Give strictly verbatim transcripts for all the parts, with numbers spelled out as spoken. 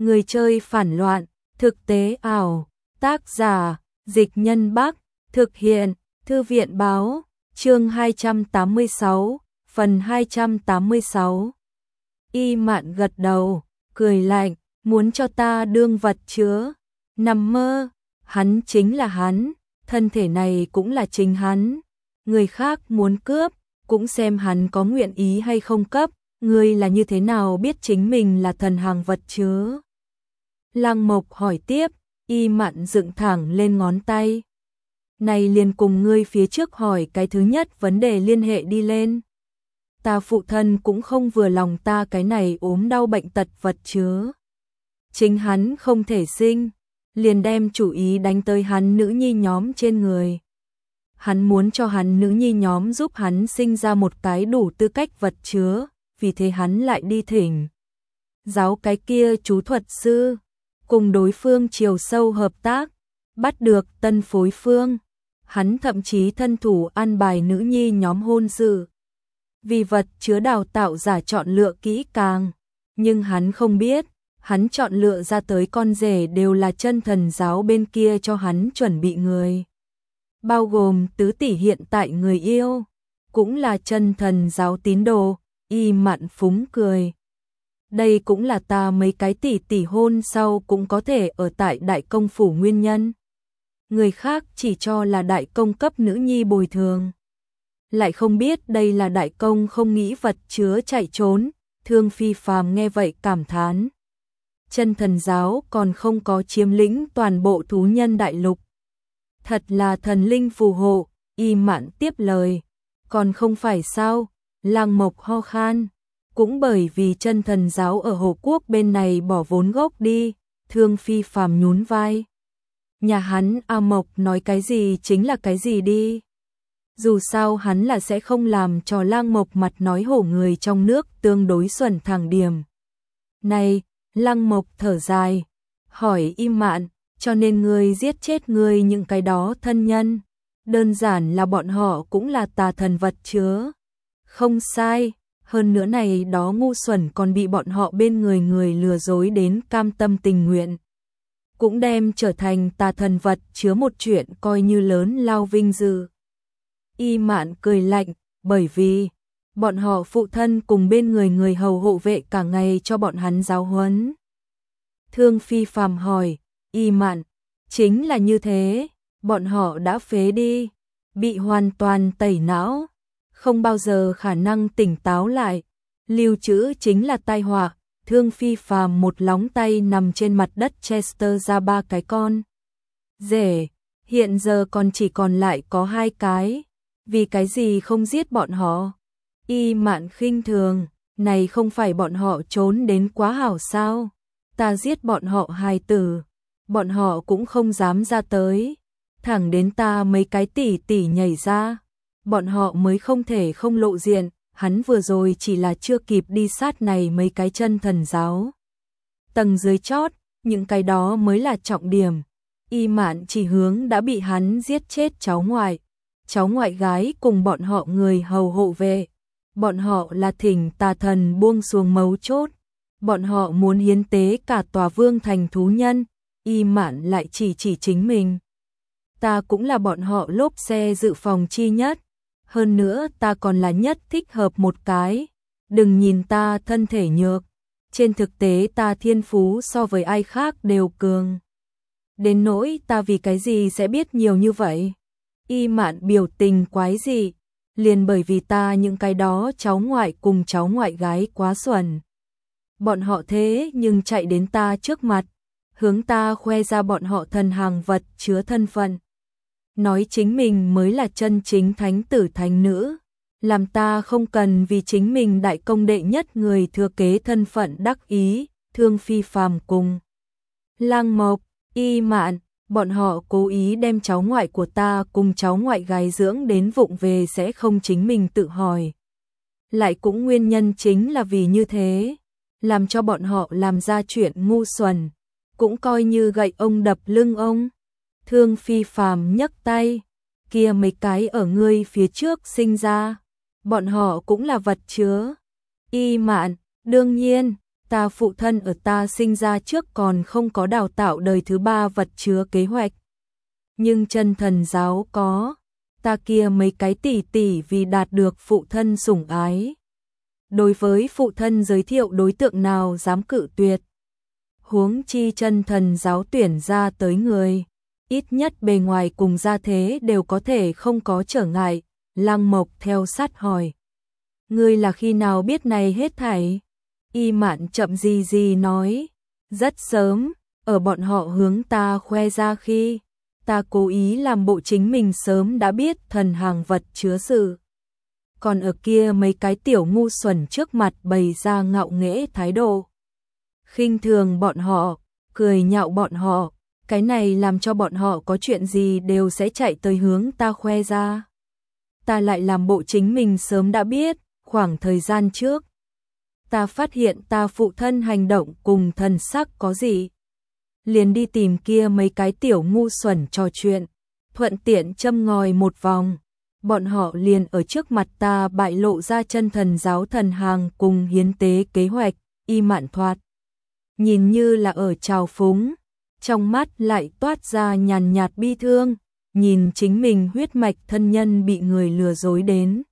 Người chơi phản loạn, thực tế ảo, tác giả, Dịch Nhân Bắc, thực hiện, Thư viện Báo, chương hai trăm tám mươi sáu, phần hai trăm tám mươi sáu. Y Mạn gật đầu, cười lạnh, muốn cho ta đương vật chứa, nằm mơ, hắn chính là hắn, thân thể này cũng là chính hắn, người khác muốn cướp, cũng xem hắn có nguyện ý hay không cấp, ngươi là như thế nào biết chính mình là thần hàng vật chứa? Lăng Mộc hỏi tiếp, Y Mạn dựng thẳng lên ngón tay. Này liền cùng ngươi phía trước hỏi cái thứ nhất vấn đề liên hệ đi lên. Ta phụ thân cũng không vừa lòng ta cái này ốm đau bệnh tật vật chứa. Chính hắn không thể sinh, liền đem chủ ý đánh tới hắn nữ nhi nhóm trên người. Hắn muốn cho hắn nữ nhi nhóm giúp hắn sinh ra một cái đủ tư cách vật chứa, vì thế hắn lại đi thỉnh giáo cái kia chú thuật sư, cùng đối phương chiều sâu hợp tác, bắt được tân phối phương. Hắn thậm chí thân thủ an bài nữ nhi nhóm hôn sự. Vì vật chứa đào tạo giả chọn lựa kỹ càng, nhưng hắn không biết, hắn chọn lựa ra tới con rể đều là chân thần giáo bên kia cho hắn chuẩn bị người. Bao gồm tứ tỷ hiện tại người yêu, cũng là chân thần giáo tín đồ. Y Mạn phúng cười. Đây cũng là ta mấy cái tỷ tỷ hôn sau cũng có thể ở tại đại công phủ nguyên nhân. Người khác chỉ cho là đại công cấp nữ nhi bồi thường, lại không biết đây là đại công không nghĩ vật chứa chạy trốn. Thương Phi Phàm nghe vậy cảm thán. Chân thần giáo còn không có chiếm lĩnh toàn bộ thú nhân đại lục. Thật là thần linh phù hộ. Y Mạn tiếp lời. Còn không phải sao? Lăng Mộc ho khan. Cũng bởi vì chân thần giáo ở Hồ Quốc bên này bỏ vốn gốc đi. Thương Phi Phàm nhún vai. Nhà hắn A Mộc nói cái gì chính là cái gì đi. Dù sao hắn là sẽ không làm cho Lăng Mộc mặt nói hổ người trong nước tương đối xuẩn thẳng điểm. Này, Lăng Mộc thở dài, hỏi Y Mạn, cho nên ngươi giết chết ngươi những cái đó thân nhân. Đơn giản là bọn họ cũng là tà thần vật chứa. Không sai, hơn nữa này đó ngu xuẩn còn bị bọn họ bên người người lừa dối đến cam tâm tình nguyện. Cũng đem trở thành tà thần vật chứa một chuyện coi như lớn lao vinh dự. Y Mạn cười lạnh, bởi vì bọn họ phụ thân cùng bên người người hầu hộ vệ cả ngày cho bọn hắn giáo huấn. Thương Phi Phàm hỏi, Y Mạn, chính là như thế, bọn họ đã phế đi, bị hoàn toàn tẩy não, không bao giờ khả năng tỉnh táo lại, lưu trữ chính là tai họa. Thương Phi Phàm một lóng tay nằm trên mặt đất Chester ra ba cái con rể, hiện giờ còn chỉ còn lại có hai cái, vì cái gì không giết bọn họ? Y Mạn khinh thường, này không phải bọn họ trốn đến quá hảo sao? Ta giết bọn họ hài tử, bọn họ cũng không dám ra tới, thẳng đến ta mấy cái tỷ tỷ nhảy ra, bọn họ mới không thể không lộ diện. Hắn vừa rồi chỉ là chưa kịp đi sát này mấy cái chân thần giáo. Tầng dưới chót, những cái đó mới là trọng điểm. Y Mạn chỉ hướng đã bị hắn giết chết cháu ngoại. Cháu ngoại gái cùng bọn họ người hầu hộ vệ. Bọn họ là thỉnh tà thần buông xuống mấu chốt. Bọn họ muốn hiến tế cả tòa vương thành thú nhân. Y Mạn lại chỉ chỉ chính mình. Ta cũng là bọn họ lốp xe dự phòng chi nhất. Hơn nữa ta còn là nhất thích hợp một cái. Đừng nhìn ta thân thể nhược. Trên thực tế ta thiên phú so với ai khác đều cường. Đến nỗi ta vì cái gì sẽ biết nhiều như vậy? Y Mạn biểu tình quái dị. Liền bởi vì ta những cái đó cháu ngoại cùng cháu ngoại gái quá xuẩn. Bọn họ thế nhưng chạy đến ta trước mặt. Hướng ta khoe ra bọn họ thần hàng vật chứa thân phận. Nói chính mình mới là chân chính thánh tử thánh nữ, làm ta không cần vì chính mình đại công đệ nhất người thừa kế thân phận đắc ý. Thương Phi Phàm cùng Lăng Mộc, Y Mạn, bọn họ cố ý đem cháu ngoại của ta cùng cháu ngoại gái dưỡng đến vụng về sẽ không chính mình tự hỏi. Lại cũng nguyên nhân chính là vì như thế, làm cho bọn họ làm ra chuyện ngu xuẩn, cũng coi như gậy ông đập lưng ông. Thương Phi Phàm nhấc tay, kia mấy cái ở ngươi phía trước sinh ra, bọn họ cũng là vật chứa. Y Mạn, đương nhiên, Ta phụ thân ở ta sinh ra trước còn không có đào tạo đời thứ ba vật chứa kế hoạch. Nhưng chân thần giáo có, ta kia mấy cái tỷ tỷ vì đạt được phụ thân sủng ái. Đối với phụ thân giới thiệu đối tượng nào dám cự tuyệt. Huống chi chân thần giáo tuyển ra tới người, ít nhất bề ngoài cùng gia thế đều có thể không có trở ngại. Lăng Mộc theo sát hỏi. Ngươi là khi nào biết này hết thảy? Y Mạn chậm gì gì nói. Rất sớm, ở bọn họ hướng ta khoe ra khi, ta cố ý làm bộ chính mình sớm đã biết thần hàng vật chứa sự. Còn ở kia mấy cái tiểu ngu xuẩn trước mặt bày ra ngạo nghễ thái độ. Khinh thường bọn họ, cười nhạo bọn họ, cái này làm cho bọn họ có chuyện gì đều sẽ chạy tới hướng ta khoe ra. Ta lại làm bộ chính mình sớm đã biết, khoảng thời gian trước. Ta phát hiện ta phụ thân hành động cùng thần sắc có gì. Liền đi tìm kia mấy cái tiểu ngu xuẩn trò chuyện, thuận tiện châm ngòi một vòng. Bọn họ liền ở trước mặt ta bại lộ ra chân thần giáo thần hàng cùng hiến tế kế hoạch. Y Mạn thoạt nhìn như là ở trào phúng, trong mắt lại toát ra nhàn nhạt bi thương, nhìn chính mình huyết mạch thân nhân bị người lừa dối đến.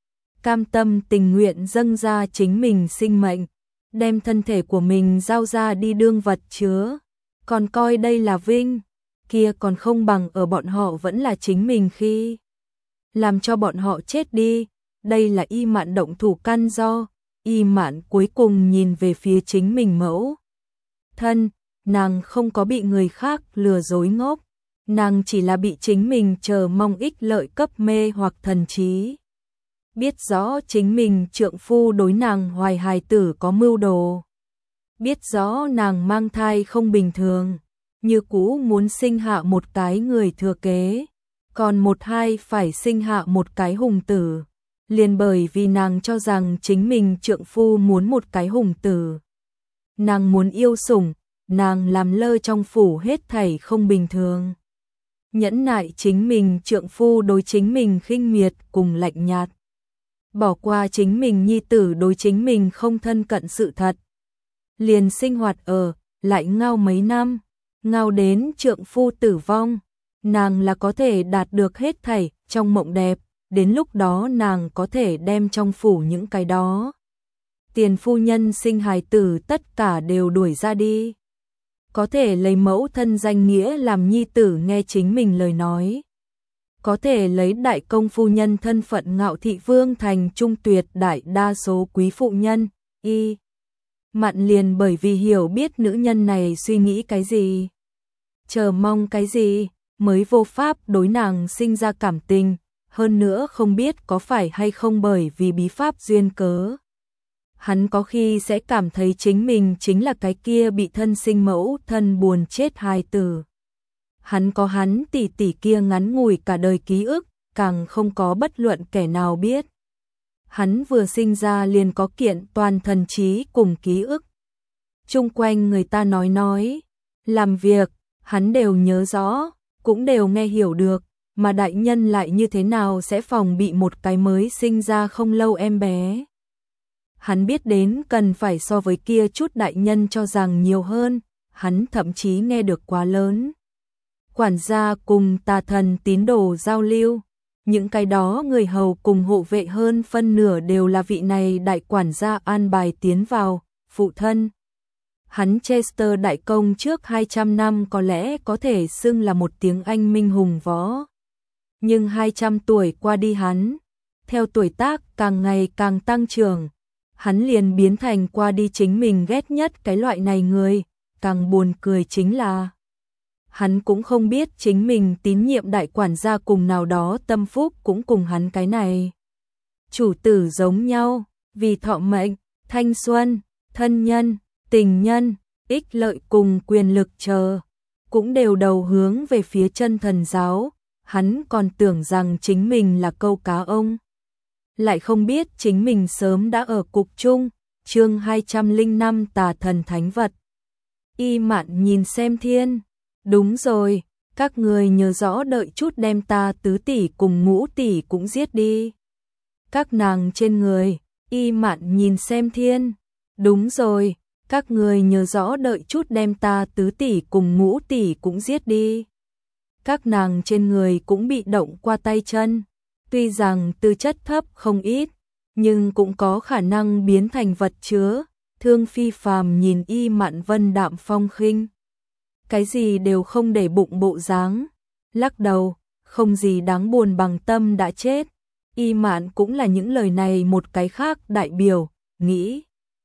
Cam tâm tình nguyện dâng ra chính mình sinh mệnh, đem thân thể của mình giao ra đi đương vật chứa, còn coi đây là vinh, kia còn không bằng ở bọn họ vẫn là chính mình khi. Làm cho bọn họ chết đi, đây là Y Mạn động thủ căn do. Y Mạn cuối cùng nhìn về phía chính mình mẫu thân, nàng không có bị người khác lừa dối ngốc, nàng chỉ là bị chính mình chờ mong ích lợi cấp mê hoặc thần trí. Biết rõ chính mình trượng phu đối nàng hoài hài tử có mưu đồ, biết rõ nàng mang thai không bình thường, như cũ muốn sinh hạ một cái người thừa kế, còn một hai phải sinh hạ một cái hùng tử. Liền bởi vì nàng cho rằng chính mình trượng phu muốn một cái hùng tử. Nàng muốn yêu sủng, nàng làm lơ trong phủ hết thảy không bình thường. Nhẫn nại chính mình trượng phu đối chính mình khinh miệt cùng lạnh nhạt. Bỏ qua chính mình nhi tử đối chính mình không thân cận sự thật. Liền sinh hoạt ở, lại ngao mấy năm, ngao đến trượng phu tử vong. Nàng là có thể đạt được hết thảy trong mộng đẹp. Đến lúc đó nàng có thể đem trong phủ những cái đó. Tiền phu nhân sinh hài tử tất cả đều đuổi ra đi. Có thể lấy mẫu thân danh nghĩa làm nhi tử nghe chính mình lời nói. Có thể lấy đại công phu nhân thân phận ngạo thị vương thành trung tuyệt đại đa số quý phụ nhân. Y Mạn liền bởi vì hiểu biết nữ nhân này suy nghĩ cái gì, chờ mong cái gì, mới vô pháp đối nàng sinh ra cảm tình. Hơn nữa không biết có phải hay không bởi vì bí pháp duyên cớ. Hắn có khi sẽ cảm thấy chính mình chính là cái kia bị thân sinh mẫu thân buồn chết hài tử. Hắn có hắn tỷ tỷ kia ngắn ngủi cả đời ký ức, càng không có bất luận kẻ nào biết. Hắn vừa sinh ra liền có kiện toàn thần trí cùng ký ức. Chung quanh người ta nói nói, làm việc, hắn đều nhớ rõ, cũng đều nghe hiểu được. Mà đại nhân lại như thế nào sẽ phòng bị một cái mới sinh ra không lâu em bé. Hắn biết đến cần phải so với kia chút đại nhân cho rằng nhiều hơn, hắn thậm chí nghe được quá lớn. Quản gia cùng tà thần tín đồ giao lưu, những cái đó người hầu cùng hộ vệ hơn phân nửa đều là vị này đại quản gia an bài tiến vào, phụ thân. Hắn Chester đại công trước hai trăm năm có lẽ có thể xưng là một tiếng Anh minh hùng võ. Nhưng hai trăm tuổi qua đi hắn, theo tuổi tác càng ngày càng tăng trưởng, hắn liền biến thành qua đi chính mình ghét nhất cái loại này người. Càng buồn cười chính là hắn cũng không biết chính mình tín nhiệm đại quản gia cùng nào đó tâm phúc cũng cùng hắn cái này chủ tử giống nhau, vì thọ mệnh, thanh xuân, thân nhân, tình nhân, ích lợi cùng quyền lực chờ, cũng đều đầu hướng về phía chân thần giáo. Hắn còn tưởng rằng chính mình là câu cá ông, lại không biết chính mình sớm đã ở cục chung. Chương hai trăm lẻ năm tà thần thánh vật. Y Mạn nhìn xem thiên, đúng rồi, các người nhớ rõ đợi chút đem ta tứ tỷ cùng ngũ tỷ cũng giết đi. Các nàng trên người. Y Mạn nhìn xem thiên, đúng rồi, Các ngươi nhớ rõ đợi chút đem ta tứ tỷ cùng ngũ tỷ cũng giết đi. Các nàng trên người cũng bị động qua tay chân, tuy rằng tư chất thấp không ít, nhưng cũng có khả năng biến thành vật chứa. Thương Phi Phàm nhìn Y Mạn Vân đạm phong khinh, cái gì đều không để bụng bộ dáng, lắc đầu, không gì đáng buồn bằng tâm đã chết. Y Mạn cũng là những lời này một cái khác đại biểu, nghĩ.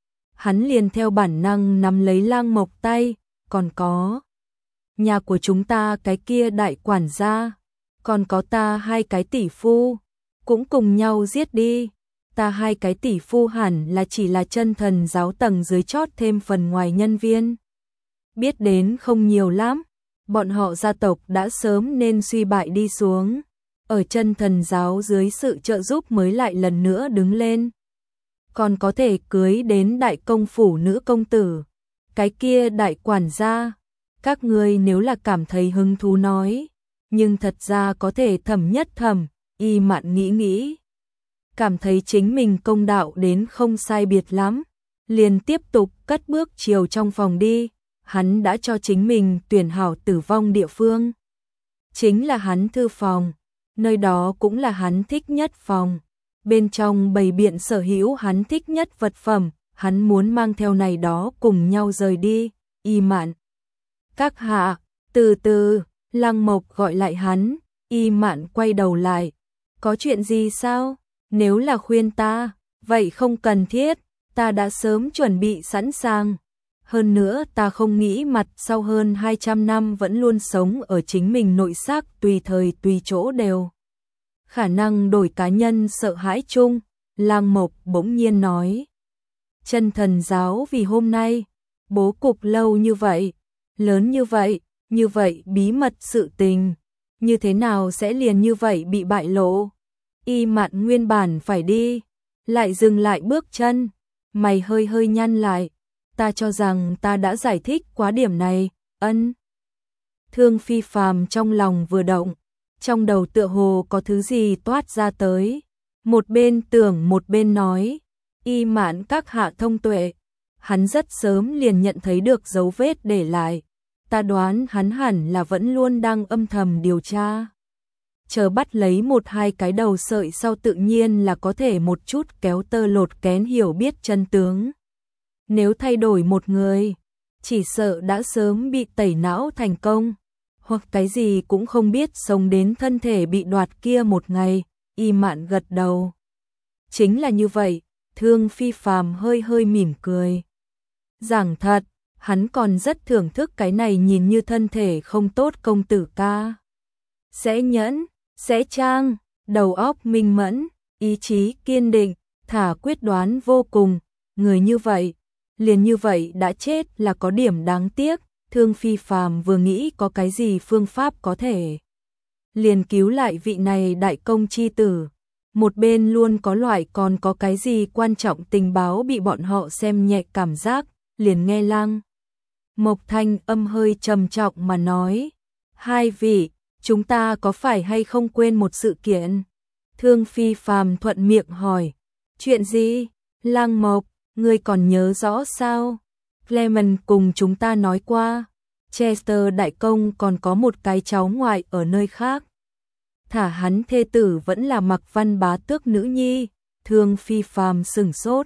Hắn liền theo bản năng nắm lấy Lang Mộc tay, còn có nhà của chúng ta cái kia đại quản gia, còn có ta hai cái tỷ phu, cũng cùng nhau giết đi. Ta hai cái tỷ phu hẳn là chỉ là chân thần giáo tầng dưới chót thêm phần ngoài nhân viên. Biết đến không nhiều lắm, bọn họ gia tộc đã sớm nên suy bại đi xuống, ở chân thần giáo dưới sự trợ giúp mới lại lần nữa đứng lên. Còn có thể cưới đến đại công phủ nữ công tử, cái kia đại quản gia, các ngươi nếu là cảm thấy hứng thú nói, nhưng thật ra có thể thẩm nhất thẩm. Y Mạn nghĩ nghĩ, cảm thấy chính mình công đạo đến không sai biệt lắm, liền tiếp tục cất bước chiều trong phòng đi. Hắn đã cho chính mình tuyển hảo tử vong địa phương, chính là hắn thư phòng, nơi đó cũng là hắn thích nhất phòng, bên trong bày biện sở hữu hắn thích nhất vật phẩm, hắn muốn mang theo này đó cùng nhau rời đi. Y Mạn, các hạ, từ từ. Lăng Mộc gọi lại hắn. Y Mạn quay đầu lại, có chuyện gì sao? Nếu là khuyên ta, vậy không cần thiết, ta đã sớm chuẩn bị sẵn sàng. Hơn nữa ta không nghĩ mặt sau hơn hai trăm năm vẫn luôn sống ở chính mình nội xác, tùy thời tùy chỗ đều khả năng đổi cá nhân sợ hãi chung. Lang Mộc bỗng nhiên nói, chân thần giáo vì hôm nay bố cục lâu như vậy, lớn như vậy, như vậy bí mật sự tình, như thế nào sẽ liền như vậy bị bại lộ? Y Mạn nguyên bản phải đi, lại dừng lại bước chân, mày hơi hơi nhăn lại. Ta cho rằng ta đã giải thích quá điểm này. Ân. Thương Phi Phàm trong lòng vừa động, trong đầu tựa hồ có thứ gì toát ra tới, một bên tưởng một bên nói, Y Mạn các hạ thông tuệ, hắn rất sớm liền nhận thấy được dấu vết để lại, ta đoán hắn hẳn là vẫn luôn đang âm thầm điều tra, chờ bắt lấy một hai cái đầu sợi sau tự nhiên là có thể một chút kéo tơ lột kén hiểu biết chân tướng. Nếu thay đổi một người, chỉ sợ đã sớm bị tẩy não thành công, hoặc cái gì cũng không biết sống đến thân thể bị đoạt kia một ngày. Y Mạn gật đầu. Chính là như vậy. Thương Phi Phàm hơi hơi mỉm cười. Giảng thật, hắn còn rất thưởng thức cái này nhìn như thân thể không tốt công tử ca. Sẽ nhẫn, sẽ trang, đầu óc minh mẫn, ý chí kiên định, thả quyết đoán vô cùng. Người như vậy, liền như vậy đã chết là có điểm đáng tiếc. Thương Phi Phàm vừa nghĩ có cái gì phương pháp có thể liền cứu lại vị này đại công chi tử, một bên luôn có loại còn có cái gì quan trọng tình báo bị bọn họ xem nhẹ cảm giác, liền nghe Lang Mộc thanh âm hơi trầm trọng mà nói, hai vị, chúng ta có phải hay không quên một sự kiện? Thương Phi Phàm thuận miệng hỏi, chuyện gì? Lang Mộc, ngươi còn nhớ rõ sao? Clement cùng chúng ta nói qua, Chester đại công còn có một cái cháu ngoại ở nơi khác. Thả hắn thê tử vẫn là Mặc Văn bá tước nữ nhi. Thương Phi Phàm sửng sốt.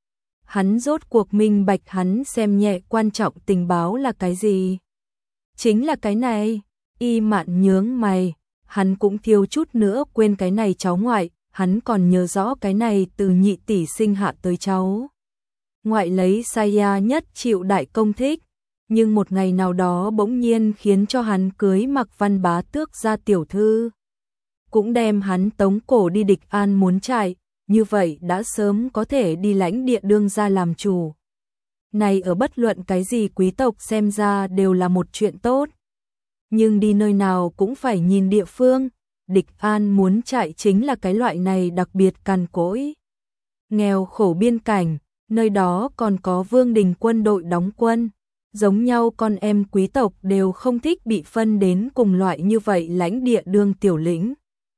Hắn rốt cuộc minh bạch hắn xem nhẹ quan trọng tình báo là cái gì? Chính là cái này. Y Mạn nhướng mày, hắn cũng thiếu chút nữa quên cái này cháu ngoại, hắn còn nhớ rõ cái này từ nhị tỷ sinh hạ tới cháu ngoại lấy Saya nhất chịu đại công thích, nhưng một ngày nào đó bỗng nhiên khiến cho hắn cưới Mặc Văn bá tước ra tiểu thư, cũng đem hắn tống cổ đi Địch An muốn chạy, như vậy đã sớm có thể đi lãnh địa đương gia làm chủ. Này ở bất luận cái gì quý tộc xem ra đều là một chuyện tốt, nhưng đi nơi nào cũng phải nhìn địa phương. Địch An muốn chạy chính là cái loại này đặc biệt cằn cỗi, nghèo khổ biên cảnh. Nơi đó còn có vương đình quân đội đóng quân, giống nhau con em quý tộc đều không thích bị phân đến cùng loại như vậy lãnh địa đương tiểu lĩnh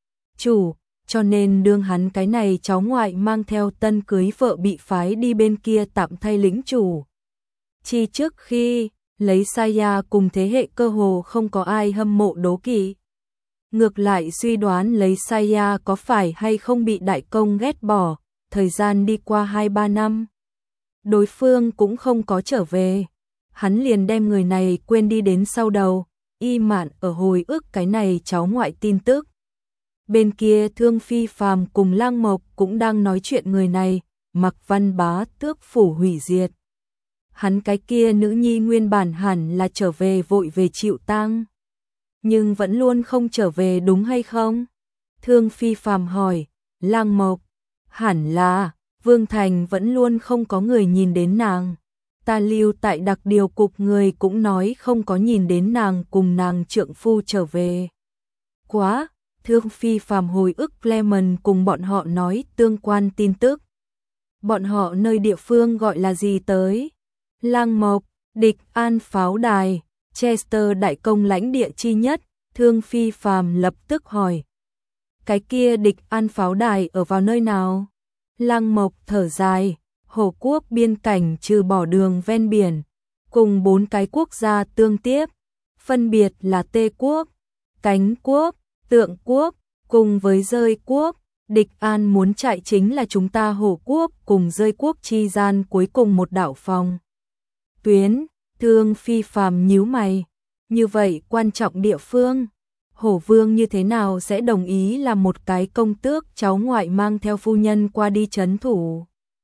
chủ, cho nên đương hắn cái này cháu ngoại mang theo tân cưới vợ bị phái đi bên kia tạm thay lĩnh chủ. Chi trước khi lấy Saya cùng thế hệ cơ hồ không có ai hâm mộ đố kỵ. Ngược lại suy đoán lấy Saya có phải hay không bị đại công ghét bỏ, thời gian đi qua hai ba năm. Đối phương cũng không có trở về. Hắn liền đem người này quên đi đến sau đầu, Y Mạn ở hồi ức cái này cháu ngoại tin tức. Bên kia Thương Phi Phàm cùng Lang Mộc cũng đang nói chuyện người này, Mặc Văn Bá tước phủ hủy diệt. Hắn cái kia nữ nhi nguyên bản hẳn là trở về vội về chịu tang, nhưng vẫn luôn không trở về đúng hay không? Thương Phi Phàm hỏi, Lang Mộc, hẳn là, Vương Thành vẫn luôn không có người nhìn đến nàng. Ta lưu tại đặc điều cục người cũng nói không có nhìn đến nàng cùng nàng trượng phu trở về. Quá, Thương Phi Phàm hồi ức Clement cùng bọn họ nói tương quan tin tức. Bọn họ nơi địa phương gọi là gì tới? Lang Mộc, Địch An pháo đài, Chester đại công lãnh địa chi nhất, Thương Phi Phàm lập tức hỏi. Cái kia Địch An pháo đài ở vào nơi nào? Lang Mộc thở dài, Hổ quốc biên cảnh trừ bỏ đường ven biển, cùng bốn cái quốc gia tương tiếp, phân biệt là Tê quốc, Cánh quốc, Tượng quốc, cùng với Dơi quốc. Địch An muốn chạy chính là chúng ta Hổ quốc cùng Dơi quốc chi gian cuối cùng một đảo phòng tuyến. Thương Phi Phàm nhíu mày, như vậy quan trọng địa phương, Hổ vương như thế nào sẽ đồng ý làm một cái công tước cháu ngoại mang theo phu nhân qua đi trấn thủ?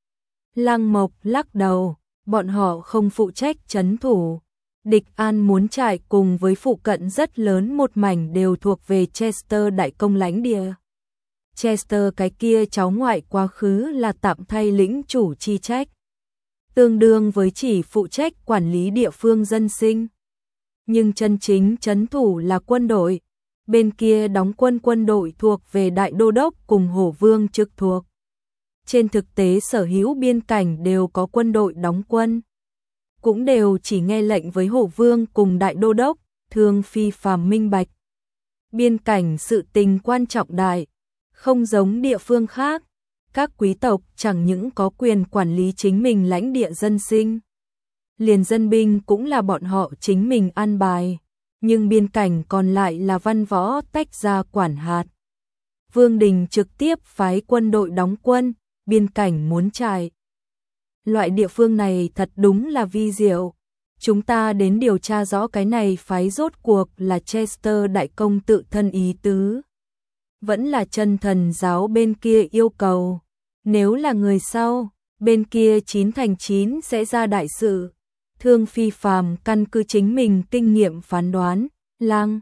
Lang Mộc lắc đầu, bọn họ không phụ trách trấn thủ. Địch An muốn trại cùng với phụ cận rất lớn một mảnh đều thuộc về Chester đại công lãnh địa. Chester cái kia cháu ngoại quá khứ là tạm thay lĩnh chủ chi trách, tương đương với chỉ phụ trách quản lý địa phương dân sinh. Nhưng chân chính trấn thủ là quân đội, bên kia đóng quân quân đội thuộc về đại đô đốc cùng Hổ vương trực thuộc. Trên thực tế sở hữu biên cảnh đều có quân đội đóng quân, cũng đều chỉ nghe lệnh với Hổ vương cùng đại đô đốc. Thương Phi Phàm minh bạch, biên cảnh sự tình quan trọng đại, không giống địa phương khác, các quý tộc chẳng những có quyền quản lý chính mình lãnh địa dân sinh, liền dân binh cũng là bọn họ chính mình an bài, nhưng biên cảnh còn lại là văn võ tách ra quản hạt. Vương đình trực tiếp phái quân đội đóng quân, biên cảnh muốn trải. Loại địa phương này thật đúng là vi diệu. Chúng ta đến điều tra rõ cái này phái rốt cuộc là Chester đại công tự thân ý tứ, vẫn là chân thần giáo bên kia yêu cầu. Nếu là người sau, bên kia chín thành chín sẽ ra đại sự. Thương Phi Phàm căn cứ chính mình kinh nghiệm phán đoán, Lang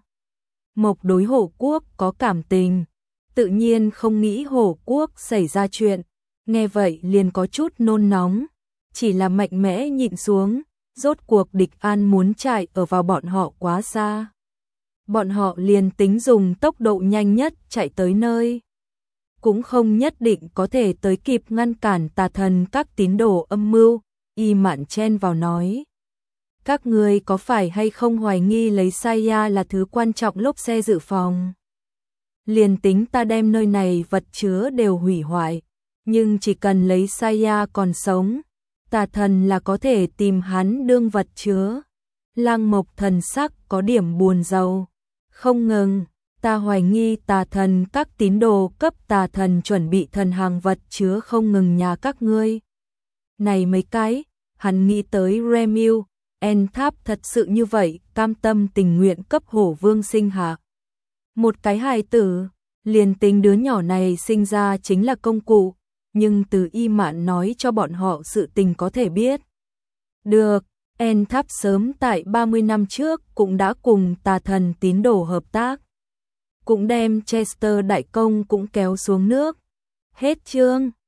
Mộc đối Hổ quốc có cảm tình, tự nhiên không nghĩ Hổ quốc xảy ra chuyện, nghe vậy liền có chút nôn nóng, chỉ là mạnh mẽ nhịn xuống, rốt cuộc Địch An muốn chạy ở vào bọn họ quá xa. Bọn họ liền tính dùng tốc độ nhanh nhất chạy tới nơi, cũng không nhất định có thể tới kịp ngăn cản tà thần các tín đồ âm mưu. Y Mạn chen vào nói, các người có phải hay không hoài nghi lấy Saya là thứ quan trọng lốp xe dự phòng? Liền tính ta đem nơi này vật chứa đều hủy hoại, nhưng chỉ cần lấy Saya còn sống, tà thần là có thể tìm hắn đương vật chứa. Lang Mộc thần sắc có điểm buồn rầu, không ngừng, ta hoài nghi tà thần các tín đồ cấp tà thần chuẩn bị thần hàng vật chứa không ngừng nhà các ngươi. Này mấy cái, hắn nghĩ tới Remiu, En Tháp thật sự như vậy, cam tâm tình nguyện cấp Hổ vương sinh hạ một cái hài tử, liền tính đứa nhỏ này sinh ra chính là công cụ, nhưng từ Y Mạn nói cho bọn họ sự tình có thể biết được, En Tháp sớm tại ba mươi năm trước cũng đã cùng tà thần tín đồ hợp tác, cũng đem Chester đại công cũng kéo xuống nước. Hết chương.